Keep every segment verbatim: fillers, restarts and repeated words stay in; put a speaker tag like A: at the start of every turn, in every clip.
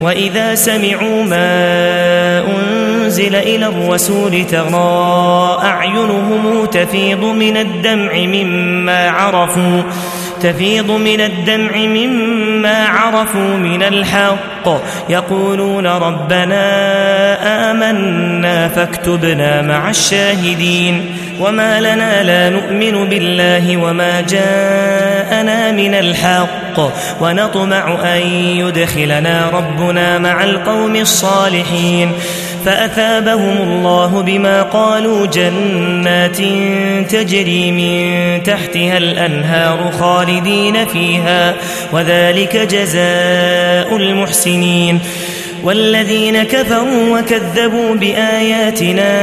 A: وإذا سمعوا ما أنزل إلى الرسول ترى أعينهم تفيض من الدمع مما عرفوا تفيض من الدمع مما عرفوا من الحق يقولون ربنا آمنا فاكتبنا مع الشاهدين وما لنا لا نؤمن بالله وما جاءنا من الحق ونطمع أن يدخلنا ربنا مع القوم الصالحين فأثابهم الله بما قالوا جنات تجري من تحتها الأنهار خالدين فيها وذلك جزاء المحسنين والذين كفروا وكذبوا بآياتنا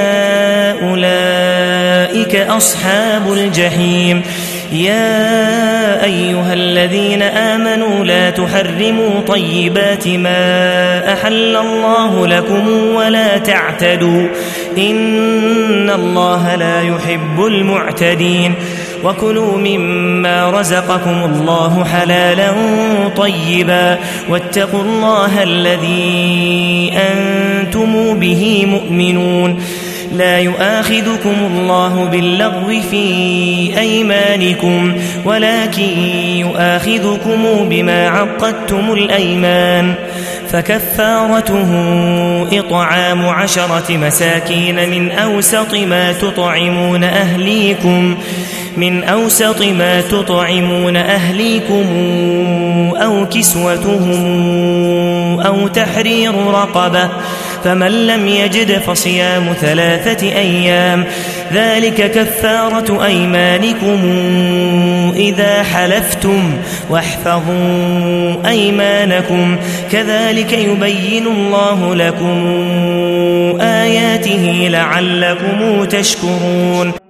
A: أولئك أصحاب الجحيم يا أيها الذين آمنوا لا تحرموا طيبات ما أحل الله لكم ولا تعتدوا إن الله لا يحب المعتدين وكلوا مما رزقكم الله حلالا طيبا واتقوا الله الذي أنتم به مؤمنون لا يؤاخذكم الله باللغو في أيمانكم ولكن يؤاخذكم بما عقدتم الأيمان فكفارته إطعام عشرة مساكين من أوسط ما تطعمون أهليكم من أوسط ما تطعمون أهليكم أو كسوتهم أو تحرير رقبة فمن لم يجد فصيام ثلاثة أيام ذلك كفارة أيمانكم إذا حلفتم واحفظوا أيمانكم كذلك يبين الله لكم آياته لعلكم تشكرون.